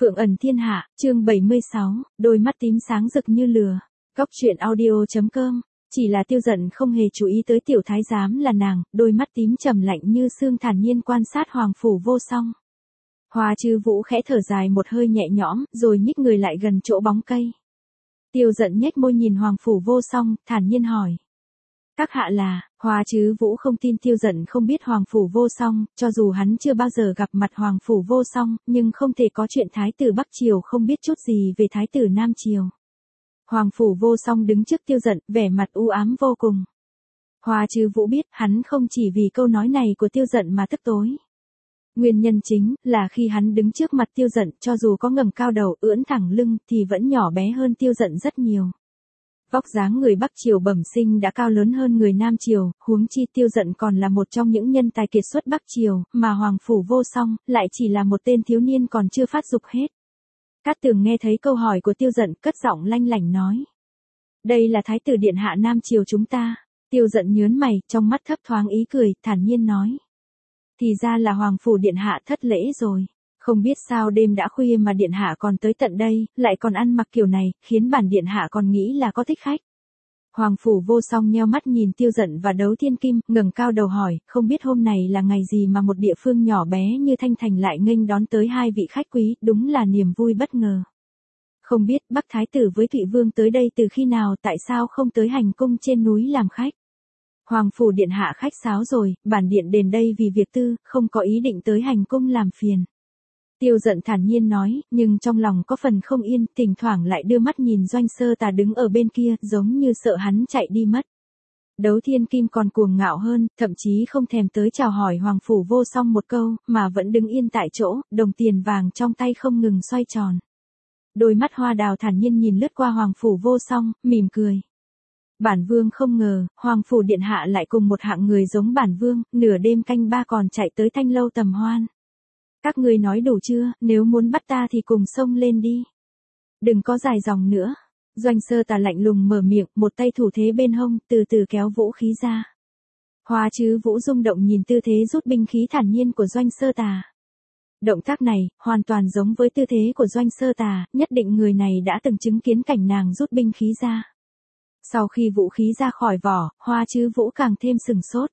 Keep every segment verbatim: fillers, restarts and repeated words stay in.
Phượng ẩn thiên hạ, chương bảy mươi sáu, đôi mắt tím sáng rực như lửa. Góc truyện audio.com. Chỉ là Tiêu Dận không hề chú ý tới tiểu thái giám là nàng, đôi mắt tím trầm lạnh như sương thản nhiên quan sát Hoàng phủ vô song. Hoa Trư Vũ khẽ thở dài một hơi nhẹ nhõm, rồi nhích người lại gần chỗ bóng cây. Tiêu Dận nhếch môi nhìn Hoàng phủ vô song, thản nhiên hỏi: "Các hạ là?" Hoa Trư Vũ không tin Tiêu Dận không biết Hoàng phủ vô song, cho dù hắn chưa bao giờ gặp mặt Hoàng phủ vô song, nhưng không thể có chuyện thái tử Bắc Triều không biết chút gì về thái tử Nam Triều. Hoàng phủ vô song đứng trước Tiêu Dận, vẻ mặt u ám vô cùng. Hoa Trư Vũ biết, hắn không chỉ vì câu nói này của Tiêu Dận mà tức tối. Nguyên nhân chính là khi hắn đứng trước mặt Tiêu Dận, cho dù có ngẩng cao đầu, ưỡn thẳng lưng thì vẫn nhỏ bé hơn Tiêu Dận rất nhiều. Vóc dáng người Bắc Triều bẩm sinh đã cao lớn hơn người Nam Triều, huống chi Tiêu Dận còn là một trong những nhân tài kiệt xuất Bắc Triều, mà Hoàng phủ vô song lại chỉ là một tên thiếu niên còn chưa phát dục hết. Cát Tường nghe thấy câu hỏi của Tiêu Dận, cất giọng lanh lảnh nói: "Đây là thái tử điện hạ Nam Triều chúng ta." Tiêu Dận nhớn mày, trong mắt thấp thoáng ý cười, thản nhiên nói: "Thì ra là Hoàng phủ điện hạ thất lễ rồi. Không biết sao đêm đã khuya mà điện hạ còn tới tận đây, lại còn ăn mặc kiểu này, khiến bản điện hạ còn nghĩ là có thích khách." Hoàng phủ vô song nheo mắt nhìn Tiêu Dận và Đấu Thiên Kim, ngẩng cao đầu hỏi: "Không biết hôm này là ngày gì mà một địa phương nhỏ bé như Thanh Thành lại nghênh đón tới hai vị khách quý, đúng là niềm vui bất ngờ. Không biết Bắc thái tử với Thụy vương tới đây từ khi nào, tại sao không tới hành cung trên núi làm khách?" "Hoàng phủ điện hạ khách sáo rồi, bản điện đến đây vì việc tư, không có ý định tới hành cung làm phiền." Tiêu Dận thản nhiên nói, nhưng trong lòng có phần không yên, thỉnh thoảng lại đưa mắt nhìn Doanh Sơ Tà đứng ở bên kia, giống như sợ hắn chạy đi mất. Đấu Thiên Kim còn cuồng ngạo hơn, thậm chí không thèm tới chào hỏi Hoàng phủ vô song một câu, mà vẫn đứng yên tại chỗ, đồng tiền vàng trong tay không ngừng xoay tròn. Đôi mắt hoa đào thản nhiên nhìn lướt qua Hoàng phủ vô song, mỉm cười: "Bản vương không ngờ, Hoàng phủ điện hạ lại cùng một hạng người giống bản vương, nửa đêm canh ba còn chạy tới Thanh lâu tầm hoan. Các ngươi nói đủ chưa, nếu muốn bắt ta thì cùng xông lên đi. Đừng có dài dòng nữa." Doanh Sơ Tà lạnh lùng mở miệng, một tay thủ thế bên hông, từ từ kéo vũ khí ra. Hoa Trư Vũ rung động nhìn tư thế rút binh khí thản nhiên của Doanh Sơ Tà. Động tác này, hoàn toàn giống với tư thế của Doanh Sơ Tà, nhất định người này đã từng chứng kiến cảnh nàng rút binh khí ra. Sau khi vũ khí ra khỏi vỏ, Hoa Trư Vũ càng thêm sừng sốt.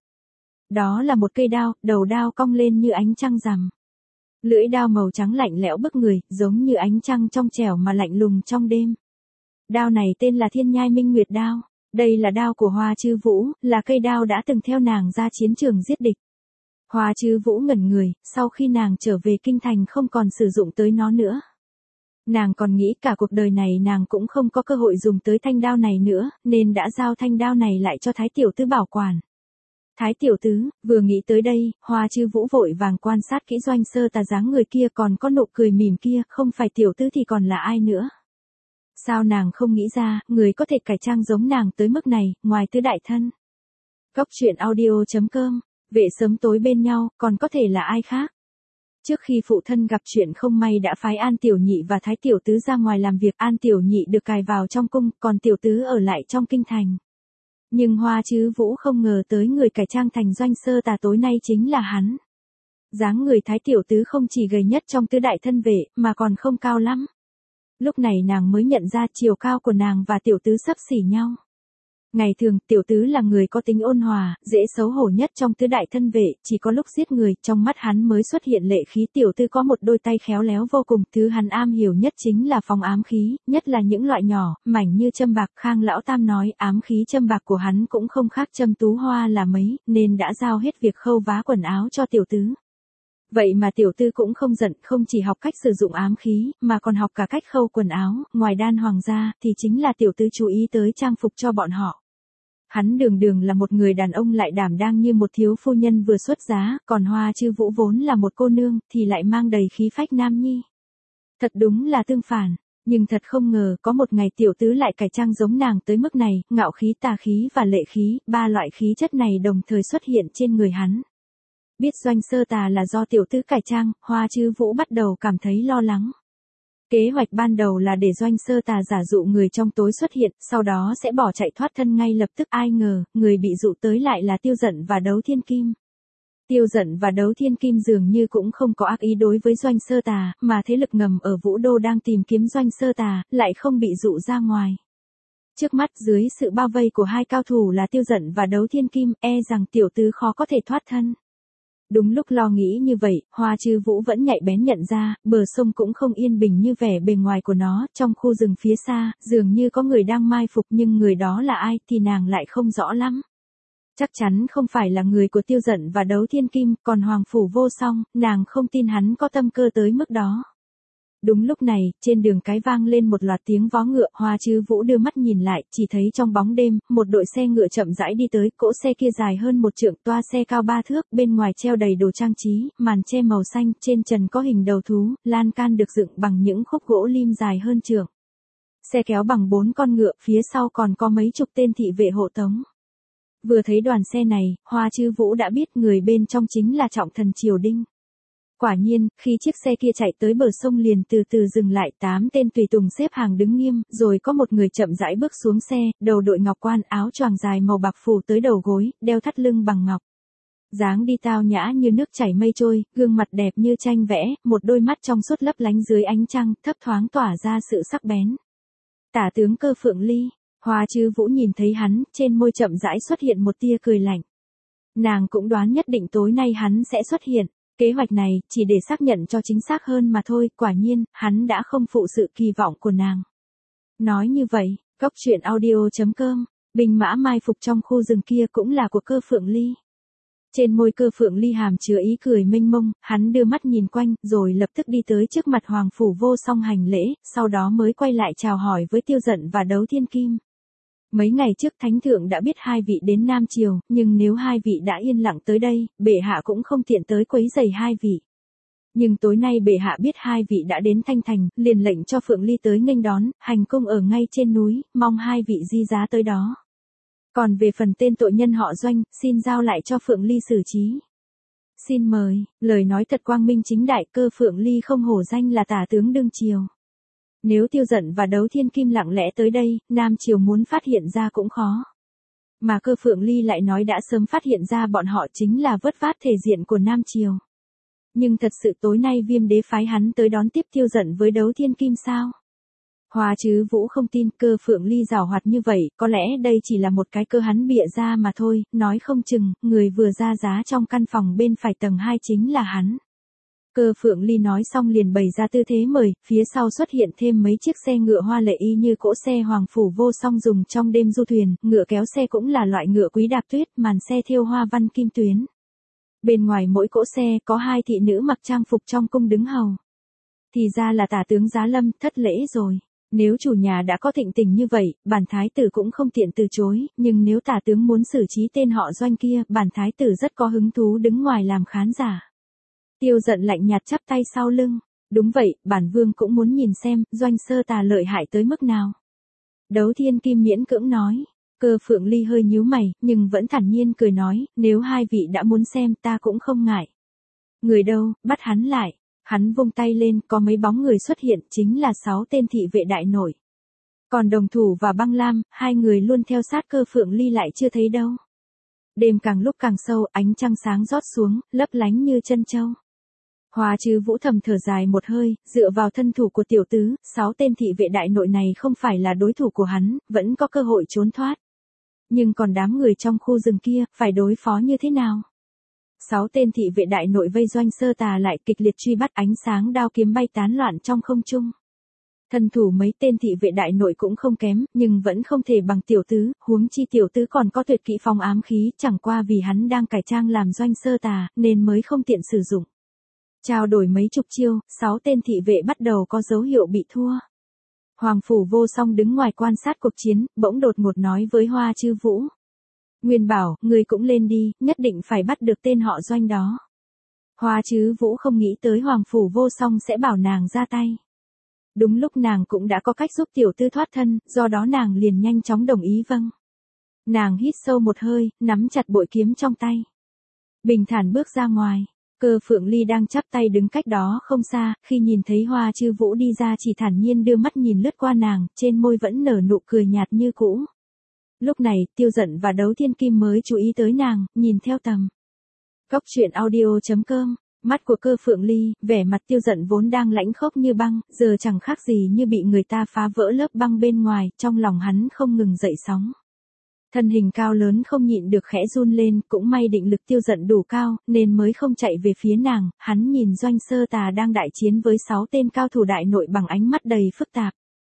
Đó là một cây đao, đầu đao cong lên như ánh trăng rằm. Lưỡi đao màu trắng lạnh lẽo bức người, giống như ánh trăng trong trẻo mà lạnh lùng trong đêm. Đao này tên là Thiên Nhai Minh Nguyệt đao. Đây là đao của Hoa Trư Vũ, là cây đao đã từng theo nàng ra chiến trường giết địch. Hoa Trư Vũ ngẩn người, sau khi nàng trở về kinh thành không còn sử dụng tới nó nữa. Nàng còn nghĩ cả cuộc đời này nàng cũng không có cơ hội dùng tới thanh đao này nữa, nên đã giao thanh đao này lại cho Thái tiểu tứ bảo quản. Thái tiểu tứ, vừa nghĩ tới đây, Hoa Trư Vũ vội vàng quan sát kỹ Doanh Sơ Tà dáng người kia, còn có nụ cười mỉm kia, không phải tiểu tứ thì còn là ai nữa. Sao nàng không nghĩ ra, người có thể cải trang giống nàng tới mức này, ngoài tứ đại thân. Góc truyện audio.com, vệ sớm tối bên nhau, còn có thể là ai khác. Trước khi phụ thân gặp chuyện không may đã phái An Tiểu Nhị và Thái tiểu tứ ra ngoài làm việc, An Tiểu Nhị được cài vào trong cung, còn tiểu tứ ở lại trong kinh thành. Nhưng Hoa Trư Vũ không ngờ tới người cải trang thành Doanh Sơ Tà tối nay chính là hắn. Dáng người Thái tiểu tứ không chỉ gầy nhất trong tứ đại thân vệ, mà còn không cao lắm. Lúc này nàng mới nhận ra chiều cao của nàng và tiểu tứ xấp xỉ nhau. Ngày thường, tiểu tứ là người có tính ôn hòa, dễ xấu hổ nhất trong tứ đại thân vệ, chỉ có lúc giết người, trong mắt hắn mới xuất hiện lệ khí. Tiểu tứ có một đôi tay khéo léo vô cùng, thứ hắn am hiểu nhất chính là phóng ám khí, nhất là những loại nhỏ, mảnh như châm bạc. Khang Lão Tam nói, ám khí châm bạc của hắn cũng không khác châm tú hoa là mấy, nên đã giao hết việc khâu vá quần áo cho tiểu tứ. Vậy mà tiểu tư cũng không giận, không chỉ học cách sử dụng ám khí, mà còn học cả cách khâu quần áo. Ngoài đan hoàng gia, thì chính là tiểu tư chú ý tới trang phục cho bọn họ. Hắn đường đường là một người đàn ông lại đảm đang như một thiếu phu nhân vừa xuất giá, còn Hoa Trư Vũ vốn là một cô nương, thì lại mang đầy khí phách nam nhi. Thật đúng là tương phản, nhưng thật không ngờ, có một ngày tiểu tứ lại cải trang giống nàng tới mức này, ngạo khí, tà khí và lệ khí, ba loại khí chất này đồng thời xuất hiện trên người hắn. Biết Doanh Sơ Tà là do tiểu tứ cải trang, Hoa Trư Vũ bắt đầu cảm thấy lo lắng. Kế hoạch ban đầu là để Doanh Sơ Tà giả dụ người trong tối xuất hiện, sau đó sẽ bỏ chạy thoát thân ngay lập tức. Ai ngờ, người bị dụ tới lại là Tiêu Dận và Đấu Thiên Kim. Tiêu Dận và Đấu Thiên Kim dường như cũng không có ác ý đối với Doanh Sơ Tà, mà thế lực ngầm ở Vũ Đô đang tìm kiếm Doanh Sơ Tà, lại không bị dụ ra ngoài. Trước mắt dưới sự bao vây của hai cao thủ là Tiêu Dận và Đấu Thiên Kim, e rằng tiểu tứ khó có thể thoát thân. Đúng lúc lo nghĩ như vậy, Hoa Trư Vũ vẫn nhạy bén nhận ra, bờ sông cũng không yên bình như vẻ bề ngoài của nó, trong khu rừng phía xa, dường như có người đang mai phục nhưng người đó là ai thì nàng lại không rõ lắm. Chắc chắn không phải là người của Tiêu Dận và Đấu Thiên Kim, còn Hoàng Phủ Vô Song, nàng không tin hắn có tâm cơ tới mức đó. Đúng lúc này, trên đường cái vang lên một loạt tiếng vó ngựa, Hoa Trư Vũ đưa mắt nhìn lại, chỉ thấy trong bóng đêm, một đội xe ngựa chậm rãi đi tới, cỗ xe kia dài hơn một trượng, toa xe cao ba thước, bên ngoài treo đầy đồ trang trí, màn che màu xanh, trên trần có hình đầu thú, lan can được dựng bằng những khúc gỗ lim dài hơn trượng. Xe kéo bằng bốn con ngựa, phía sau còn có mấy chục tên thị vệ hộ tống. Vừa thấy đoàn xe này, Hoa Trư Vũ đã biết người bên trong chính là trọng thần Triều Đinh. Quả nhiên, khi chiếc xe kia chạy tới bờ sông liền từ từ dừng lại, tám tên tùy tùng xếp hàng đứng nghiêm, rồi có một người chậm rãi bước xuống xe, đầu đội ngọc quan, áo choàng dài màu bạc phủ tới đầu gối, đeo thắt lưng bằng ngọc. Dáng đi tao nhã như nước chảy mây trôi, gương mặt đẹp như tranh vẽ, một đôi mắt trong suốt lấp lánh dưới ánh trăng, thấp thoáng tỏa ra sự sắc bén. Tả tướng Cơ Phượng Ly. Hoa Trư Vũ nhìn thấy hắn, trên môi chậm rãi xuất hiện một tia cười lạnh. Nàng cũng đoán nhất định tối nay hắn sẽ xuất hiện. Kế hoạch này, chỉ để xác nhận cho chính xác hơn mà thôi, quả nhiên, hắn đã không phụ sự kỳ vọng của nàng. Nói như vậy, Cốc truyện audio chấm com, binh mã mai phục trong khu rừng kia cũng là của Cơ Phượng Ly. Trên môi Cơ Phượng Ly hàm chứa ý cười mênh mông, hắn đưa mắt nhìn quanh, rồi lập tức đi tới trước mặt Hoàng Phủ Vô Song hành lễ, sau đó mới quay lại chào hỏi với Tiêu Dận và Đấu Thiên Kim. Mấy ngày trước Thánh Thượng đã biết hai vị đến Nam Triều, nhưng nếu hai vị đã yên lặng tới đây, bệ hạ cũng không tiện tới quấy rầy hai vị. Nhưng tối nay bệ hạ biết hai vị đã đến Thanh Thành, liền lệnh cho Phượng Ly tới nghênh đón, hành cung ở ngay trên núi, mong hai vị di giá tới đó. Còn về phần tên tội nhân họ Doanh, xin giao lại cho Phượng Ly xử trí. Xin mời, lời nói thật quang minh chính đại, Cơ Phượng Ly không hổ danh là tả tướng đương triều. Nếu Tiêu Dận và Đấu Thiên Kim lặng lẽ tới đây, Nam Triều muốn phát hiện ra cũng khó. Mà Cơ Phượng Ly lại nói đã sớm phát hiện ra bọn họ chính là vớt vát thể diện của Nam Triều. Nhưng thật sự tối nay Viêm Đế phái hắn tới đón tiếp Tiêu Dận với Đấu Thiên Kim sao? Hoa Trư Vũ không tin Cơ Phượng Ly giảo hoạt như vậy, có lẽ đây chỉ là một cái cơ hắn bịa ra mà thôi, nói không chừng, người vừa ra giá trong căn phòng bên phải tầng hai chính là hắn. Cơ Phượng Ly nói xong liền bày ra tư thế mời, phía sau xuất hiện thêm mấy chiếc xe ngựa hoa lệ y như cỗ xe Hoàng Phủ Vô Song dùng trong đêm du thuyền, ngựa kéo xe cũng là loại ngựa quý đạp tuyết, màn xe thêu hoa văn kim tuyến. Bên ngoài mỗi cỗ xe có hai thị nữ mặc trang phục trong cung đứng hầu. Thì ra là tả tướng Giá Lâm, thất lễ rồi. Nếu chủ nhà đã có thịnh tình như vậy, bản thái tử cũng không tiện từ chối, nhưng nếu tả tướng muốn xử trí tên họ Doanh kia, bản thái tử rất có hứng thú đứng ngoài làm khán giả. Tiêu Dận lạnh nhạt chắp tay sau lưng. Đúng vậy, bản vương cũng muốn nhìn xem, Doanh Sơ Tà lợi hại tới mức nào. Đấu Thiên Kim miễn cưỡng nói. Cơ Phượng Ly hơi nhíu mày, nhưng vẫn thản nhiên cười nói, nếu hai vị đã muốn xem ta cũng không ngại. Người đâu, bắt hắn lại. Hắn vung tay lên, có mấy bóng người xuất hiện, chính là sáu tên thị vệ đại nội. Còn Đồng Thủ và Băng Lam, hai người luôn theo sát Cơ Phượng Ly lại chưa thấy đâu. Đêm càng lúc càng sâu, ánh trăng sáng rót xuống, lấp lánh như chân châu. Hoa Trư Vũ thầm thở dài một hơi, dựa vào thân thủ của tiểu tứ, sáu tên thị vệ đại nội này không phải là đối thủ của hắn, vẫn có cơ hội trốn thoát. Nhưng còn đám người trong khu rừng kia, phải đối phó như thế nào? Sáu tên thị vệ đại nội vây Doanh Sơ Tà lại kịch liệt truy bắt, ánh sáng đao kiếm bay tán loạn trong không trung. Thân thủ mấy tên thị vệ đại nội cũng không kém, nhưng vẫn không thể bằng tiểu tứ, huống chi tiểu tứ còn có tuyệt kỹ phong ám khí, chẳng qua vì hắn đang cải trang làm Doanh Sơ Tà, nên mới không tiện sử dụng. Trao đổi mấy chục chiêu, sáu tên thị vệ bắt đầu có dấu hiệu bị thua. Hoàng Phủ Vô Song đứng ngoài quan sát cuộc chiến, bỗng đột ngột nói với Hoa Trư Vũ. Nguyên bảo, người cũng lên đi, nhất định phải bắt được tên họ Doanh đó. Hoa Trư Vũ không nghĩ tới Hoàng Phủ Vô Song sẽ bảo nàng ra tay. Đúng lúc nàng cũng đã có cách giúp tiểu tư thoát thân, do đó nàng liền nhanh chóng đồng ý vâng. Nàng hít sâu một hơi, nắm chặt bội kiếm trong tay. Bình thản bước ra ngoài. Cơ Phượng Ly đang chắp tay đứng cách đó không xa, khi nhìn thấy Hoa Trư Vũ đi ra chỉ thản nhiên đưa mắt nhìn lướt qua nàng, trên môi vẫn nở nụ cười nhạt như cũ. Lúc này, Tiêu Dận và Đấu Thiên Kim mới chú ý tới nàng, nhìn theo tầm. Cóc truyện audio chấm com. Mắt của Cơ Phượng Ly, vẻ mặt Tiêu Dận vốn đang lãnh khốc như băng, giờ chẳng khác gì như bị người ta phá vỡ lớp băng bên ngoài, trong lòng hắn không ngừng dậy sóng. Thân hình cao lớn không nhịn được khẽ run lên, cũng may định lực Tiêu Dận đủ cao, nên mới không chạy về phía nàng. Hắn nhìn Doanh Sơ Tà đang đại chiến với sáu tên cao thủ đại nội bằng ánh mắt đầy phức tạp.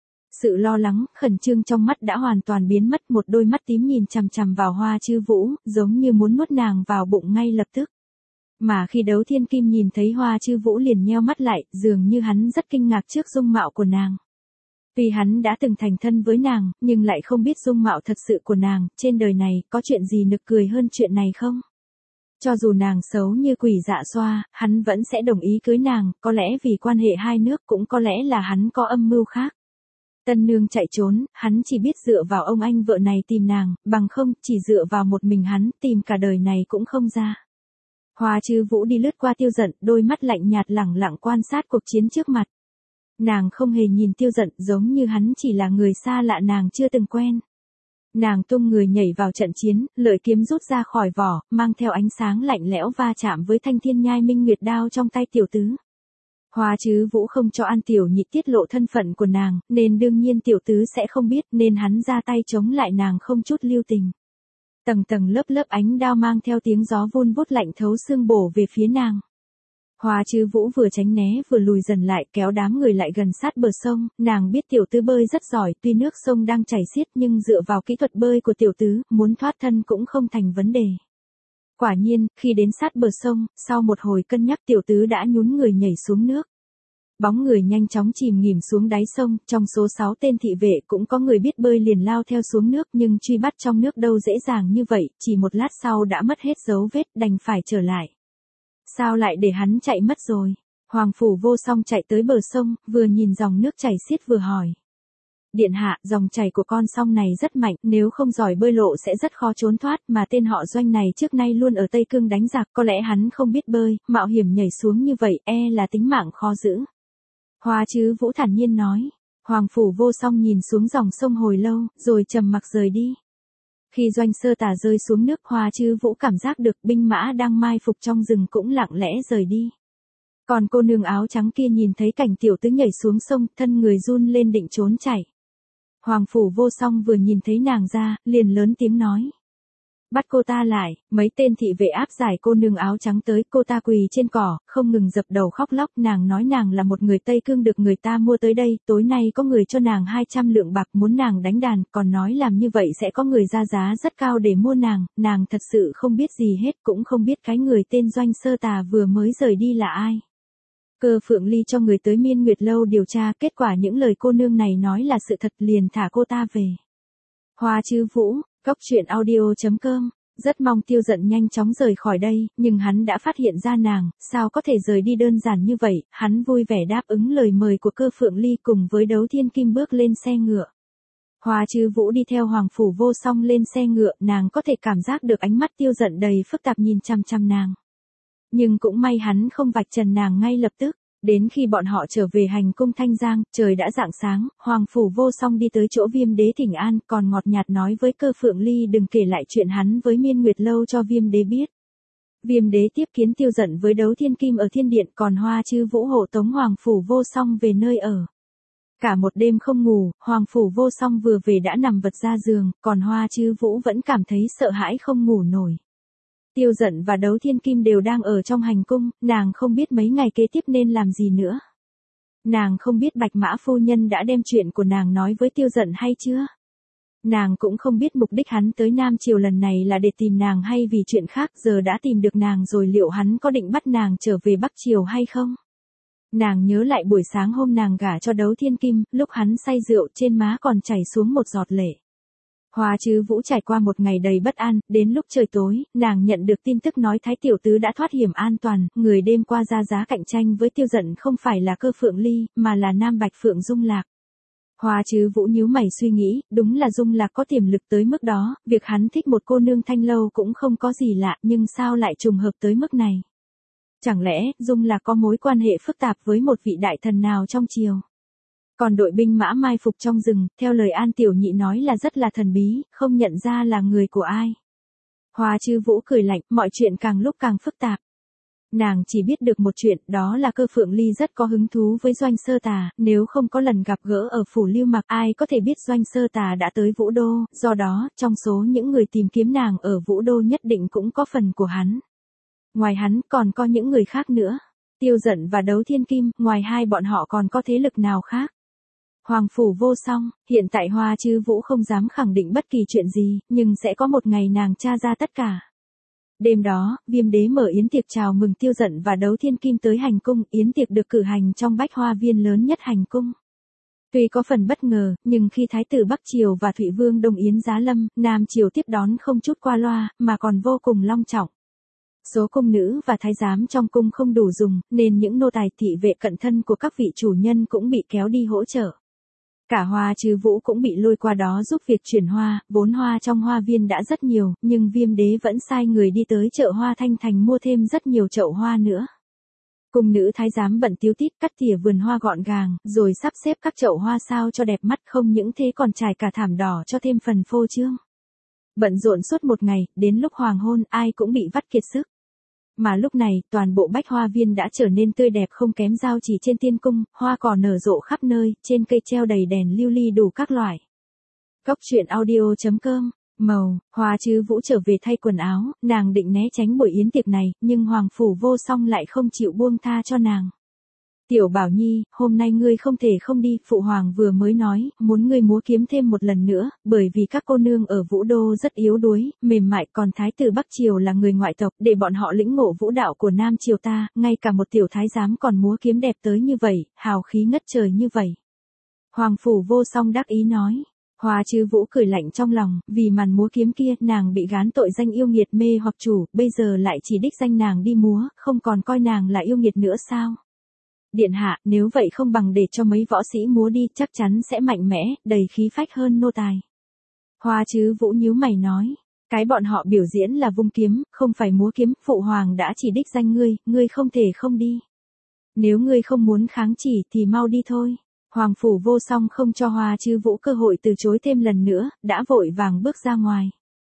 Sự lo lắng, khẩn trương trong mắt đã hoàn toàn biến mất, một đôi mắt tím nhìn chằm chằm vào Hoa Chư Vũ, giống như muốn nuốt nàng vào bụng ngay lập tức. Mà khi Đấu Thiên Kim nhìn thấy Hoa Chư Vũ liền nheo mắt lại, dường như hắn rất kinh ngạc trước dung mạo của nàng. Tuy hắn đã từng thành thân với nàng, nhưng lại không biết dung mạo thật sự của nàng, trên đời này có chuyện gì nực cười hơn chuyện này không? Cho dù nàng xấu như quỷ dạ xoa, hắn vẫn sẽ đồng ý cưới nàng, có lẽ vì quan hệ hai nước, cũng có lẽ là hắn có âm mưu khác. Tân nương chạy trốn, hắn chỉ biết dựa vào ông anh vợ này tìm nàng, bằng không, chỉ dựa vào một mình hắn, tìm cả đời này cũng không ra. Hoa Chư Vũ đi lướt qua Tiêu Dận, đôi mắt lạnh nhạt lẳng lặng quan sát cuộc chiến trước mặt. Nàng không hề nhìn Tiêu Dận, giống như hắn chỉ là người xa lạ nàng chưa từng quen. Nàng tung người nhảy vào trận chiến, lợi kiếm rút ra khỏi vỏ, mang theo ánh sáng lạnh lẽo va chạm với thanh thiên nhai minh nguyệt đao trong tay tiểu tứ. Hoa Chư Vũ không cho An Tiểu Nhị tiết lộ thân phận của nàng, nên đương nhiên tiểu tứ sẽ không biết, nên hắn ra tay chống lại nàng không chút lưu tình. Tầng tầng lớp lớp ánh đao mang theo tiếng gió vun vút lạnh thấu xương bổ về phía nàng. Hoa Chư Vũ vừa tránh né vừa lùi dần lại, kéo đám người lại gần sát bờ sông. Nàng biết tiểu tứ bơi rất giỏi, tuy nước sông đang chảy xiết nhưng dựa vào kỹ thuật bơi của tiểu tứ, muốn thoát thân cũng không thành vấn đề. Quả nhiên, khi đến sát bờ sông, sau một hồi cân nhắc tiểu tứ đã nhún người nhảy xuống nước. Bóng người nhanh chóng chìm nghỉm xuống đáy sông, trong số sáu tên thị vệ cũng có người biết bơi liền lao theo xuống nước, nhưng truy bắt trong nước đâu dễ dàng như vậy, chỉ một lát sau đã mất hết dấu vết, đành phải trở lại. Sao lại để hắn chạy mất rồi? Hoàng Phủ Vô Song chạy tới bờ sông, vừa nhìn dòng nước chảy xiết vừa hỏi. Điện hạ, dòng chảy của con sông này rất mạnh, nếu không giỏi bơi lộ sẽ rất khó trốn thoát, mà tên họ Doanh này trước nay luôn ở Tây Cương đánh giặc, có lẽ hắn không biết bơi, mạo hiểm nhảy xuống như vậy, e là tính mạng khó giữ. Hoa Chư Vũ thản nhiên nói. Hoàng Phủ Vô Song nhìn xuống dòng sông hồi lâu, rồi trầm mặc rời đi. Khi Doanh Sơ Tà rơi xuống nước, Hoa Chư Vũ cảm giác được binh mã đang mai phục trong rừng cũng lặng lẽ rời đi. Còn cô nương áo trắng kia nhìn thấy cảnh tiểu tứ nhảy xuống sông, thân người run lên định trốn chạy. Hoàng Phủ Vô Song vừa nhìn thấy nàng ra, liền lớn tiếng nói. Bắt cô ta lại, mấy tên thị vệ áp giải cô nương áo trắng tới, cô ta quỳ trên cỏ, không ngừng dập đầu khóc lóc, nàng nói nàng là một người Tây Cương được người ta mua tới đây, tối nay có người cho nàng hai trăm lượng bạc muốn nàng đánh đàn, còn nói làm như vậy sẽ có người ra giá rất cao để mua nàng, nàng thật sự không biết gì hết, cũng không biết cái người tên Doanh Sơ Tà vừa mới rời đi là ai. Cơ Phượng Ly cho người tới Miên Nguyệt Lâu điều tra, kết quả những lời cô nương này nói là sự thật, liền thả cô ta về. Hoa Chư Vũ, Cóc truyện audio chấm com. Rất mong Tiêu Dận nhanh chóng rời khỏi đây, nhưng hắn đã phát hiện ra nàng, sao có thể rời đi đơn giản như vậy, hắn vui vẻ đáp ứng lời mời của Cơ Phượng Ly cùng với Đấu Thiên Kim bước lên xe ngựa. Hoa Chư Vũ đi theo Hoàng Phủ Vô Song lên xe ngựa, nàng có thể cảm giác được ánh mắt Tiêu Dận đầy phức tạp nhìn chăm chăm nàng. Nhưng cũng may hắn không vạch trần nàng ngay lập tức. Đến khi bọn họ trở về hành cung Thanh Giang, trời đã rạng sáng, Hoàng Phủ Vô Song đi tới chỗ Viêm Đế thỉnh an, còn ngọt nhạt nói với Cơ Phượng Ly đừng kể lại chuyện hắn với Miên Nguyệt Lâu cho Viêm Đế biết. Viêm Đế tiếp kiến Tiêu Dận với Đấu Thiên Kim ở thiên điện, còn Hoa Chư Vũ hộ tống Hoàng Phủ Vô Song về nơi ở. Cả một đêm không ngủ, Hoàng Phủ Vô Song vừa về đã nằm vật ra giường, còn Hoa Chư Vũ vẫn cảm thấy sợ hãi không ngủ nổi. Tiêu Dận và Đấu Thiên Kim đều đang ở trong hành cung, nàng không biết mấy ngày kế tiếp nên làm gì nữa. Nàng không biết Bạch Mã phu nhân đã đem chuyện của nàng nói với Tiêu Dận hay chưa. Nàng cũng không biết mục đích hắn tới Nam Triều lần này là để tìm nàng hay vì chuyện khác, giờ đã tìm được nàng rồi liệu hắn có định bắt nàng trở về Bắc Triều hay không. Nàng nhớ lại buổi sáng hôm nàng gả cho Đấu Thiên Kim, lúc hắn say rượu trên má còn chảy xuống một giọt lệ. Hoa Chư Vũ trải qua một ngày đầy bất an, đến lúc trời tối, nàng nhận được tin tức nói Thái Tiểu Tứ đã thoát hiểm an toàn, người đêm qua ra giá cạnh tranh với Tiêu Dận không phải là Cơ Phượng Ly, mà là Nam Bạch Phượng Dung Lạc. Hoa Chư Vũ nhíu mày suy nghĩ, đúng là Dung Lạc có tiềm lực tới mức đó, việc hắn thích một cô nương Thanh Lâu cũng không có gì lạ, nhưng sao lại trùng hợp tới mức này? Chẳng lẽ, Dung Lạc có mối quan hệ phức tạp với một vị đại thần nào trong triều? Còn đội binh mã mai phục trong rừng, theo lời An Tiểu Nhị nói là rất là thần bí, không nhận ra là người của ai. Hoa Chư Vũ cười lạnh, mọi chuyện càng lúc càng phức tạp. Nàng chỉ biết được một chuyện, đó là Cơ Phượng Ly rất có hứng thú với Doanh Sơ Tà, nếu không có lần gặp gỡ ở phủ Lưu Mặc, ai có thể biết Doanh Sơ Tà đã tới Vũ Đô, do đó, trong số những người tìm kiếm nàng ở Vũ Đô nhất định cũng có phần của hắn. Ngoài hắn, còn có những người khác nữa. Tiêu Dận và Đấu Thiên Kim, ngoài hai bọn họ còn có thế lực nào khác? Hoàng phủ vô song, hiện tại Hoa Chư Vũ không dám khẳng định bất kỳ chuyện gì, nhưng sẽ có một ngày nàng tra ra tất cả. Đêm đó, Viêm Đế mở yến tiệc chào mừng Tiêu Dận và Đấu Thiên Kim tới hành cung, yến tiệc được cử hành trong bách hoa viên lớn nhất hành cung. Tuy có phần bất ngờ, nhưng khi Thái tử Bắc Triều và Thụy Vương đồng yến giá lâm, Nam Triều tiếp đón không chút qua loa, mà còn vô cùng long trọng. Số cung nữ và thái giám trong cung không đủ dùng, nên những nô tài thị vệ cận thân của các vị chủ nhân cũng bị kéo đi hỗ trợ. Cả Hoa Chư Vũ cũng bị lôi qua đó giúp việc chuyển hoa, vốn hoa trong hoa viên đã rất nhiều, nhưng Viêm Đế vẫn sai người đi tới chợ Hoa Thanh Thành mua thêm rất nhiều chậu hoa nữa. Cung nữ thái giám bận tíu tít cắt tỉa vườn hoa gọn gàng, rồi sắp xếp các chậu hoa sao cho đẹp mắt, không những thế còn trải cả thảm đỏ cho thêm phần phô trương. Bận rộn suốt một ngày, đến lúc hoàng hôn ai cũng bị vắt kiệt sức. Mà lúc này, toàn bộ bách hoa viên đã trở nên tươi đẹp không kém Giao Chỉ trên tiên cung, hoa cỏ nở rộ khắp nơi, trên cây treo đầy đèn lưu ly đủ các loại. Cốc truyện audio chấm com, màu, Hoa Chư Vũ trở về thay quần áo, nàng định né tránh buổi yến tiệc này, nhưng Hoàng phủ vô song lại không chịu buông tha cho nàng. Tiểu Bảo Nhi, hôm nay ngươi không thể không đi, phụ hoàng vừa mới nói, muốn ngươi múa kiếm thêm một lần nữa, bởi vì các cô nương ở Vũ Đô rất yếu đuối, mềm mại, còn Thái tử Bắc Triều là người ngoại tộc, để bọn họ lĩnh ngộ vũ đạo của Nam Triều ta, ngay cả một tiểu thái giám còn múa kiếm đẹp tới như vậy, hào khí ngất trời như vậy. Hoàng phủ vô song đắc ý nói. Hoa Chư Vũ cười lạnh trong lòng, vì màn múa kiếm kia, nàng bị gán tội danh yêu nghiệt mê hoặc chủ, bây giờ lại chỉ đích danh nàng đi múa, không còn coi nàng là yêu nghiệt nữa sao? Điện hạ, nếu vậy không bằng để cho mấy võ sĩ múa đi, chắc chắn sẽ mạnh mẽ, đầy khí phách hơn nô tài. Hoa Chư Vũ nhíu mày nói, cái bọn họ biểu diễn là vung kiếm, không phải múa kiếm, phụ hoàng đã chỉ đích danh ngươi, ngươi không thể không đi. Nếu ngươi không muốn kháng chỉ thì mau đi thôi. Hoàng phủ vô song không cho Hoa Chư Vũ cơ hội từ chối thêm lần nữa, đã vội vàng bước ra ngoài.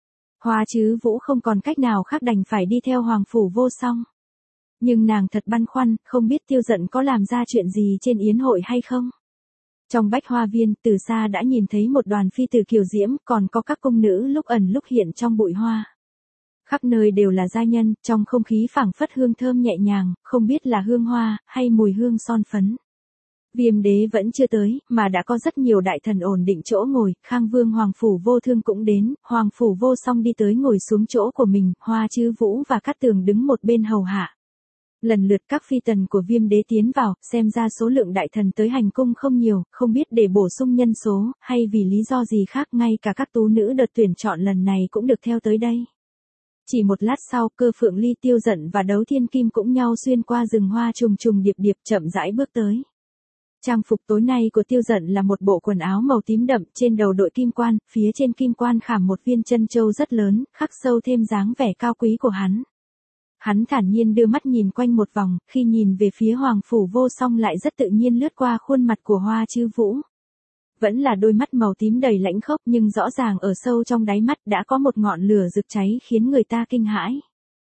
Hoa Chư Vũ không còn cách nào khác đành phải đi theo Hoàng phủ vô song. Nhưng nàng thật băn khoăn, không biết Tiêu Dận có làm ra chuyện gì trên yến hội hay không. Trong bách hoa viên, từ xa đã nhìn thấy một đoàn phi tử kiều diễm, còn có các cung nữ lúc ẩn lúc hiện trong bụi hoa. Khắp nơi đều là giai nhân, trong không khí phảng phất hương thơm nhẹ nhàng, không biết là hương hoa, hay mùi hương son phấn. Viêm Đế vẫn chưa tới, mà đã có rất nhiều đại thần ổn định chỗ ngồi, Khang Vương Hoàng phủ vô thương cũng đến, Hoàng phủ vô song đi tới ngồi xuống chỗ của mình, Hoa Chư Vũ và Cát Tường đứng một bên hầu hạ. Lần lượt các phi tần của Viêm Đế tiến vào, xem ra số lượng đại thần tới hành cung không nhiều, không biết để bổ sung nhân số, hay vì lý do gì khác, ngay cả các tú nữ đợt tuyển chọn lần này cũng được theo tới đây. Chỉ một lát sau, Cơ Phượng Ly, Tiêu Dận và Đấu Thiên Kim cũng nhau xuyên qua rừng hoa trùng trùng điệp điệp chậm rãi bước tới. Trang phục tối nay của Tiêu Dận là một bộ quần áo màu tím đậm, trên đầu đội kim quan, phía trên kim quan khảm một viên chân châu rất lớn, khắc sâu thêm dáng vẻ cao quý của hắn. Hắn thản nhiên đưa mắt nhìn quanh một vòng, khi nhìn về phía Hoàng phủ vô song lại rất tự nhiên lướt qua khuôn mặt của Hoa Chư Vũ. Vẫn là đôi mắt màu tím đầy lãnh khốc, nhưng rõ ràng ở sâu trong đáy mắt đã có một ngọn lửa rực cháy khiến người ta kinh hãi.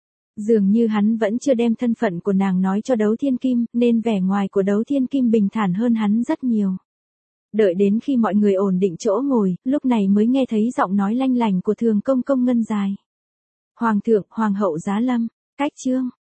Dường như hắn vẫn chưa đem thân phận của nàng nói cho Đấu Thiên Kim, nên vẻ ngoài của Đấu Thiên Kim bình thản hơn hắn rất nhiều. Đợi đến khi mọi người ổn định chỗ ngồi, lúc này mới nghe thấy giọng nói lanh lành của Thường Công Công Ngân Dài. Hoàng thượng, Hoàng hậu giá lâm, cách chương.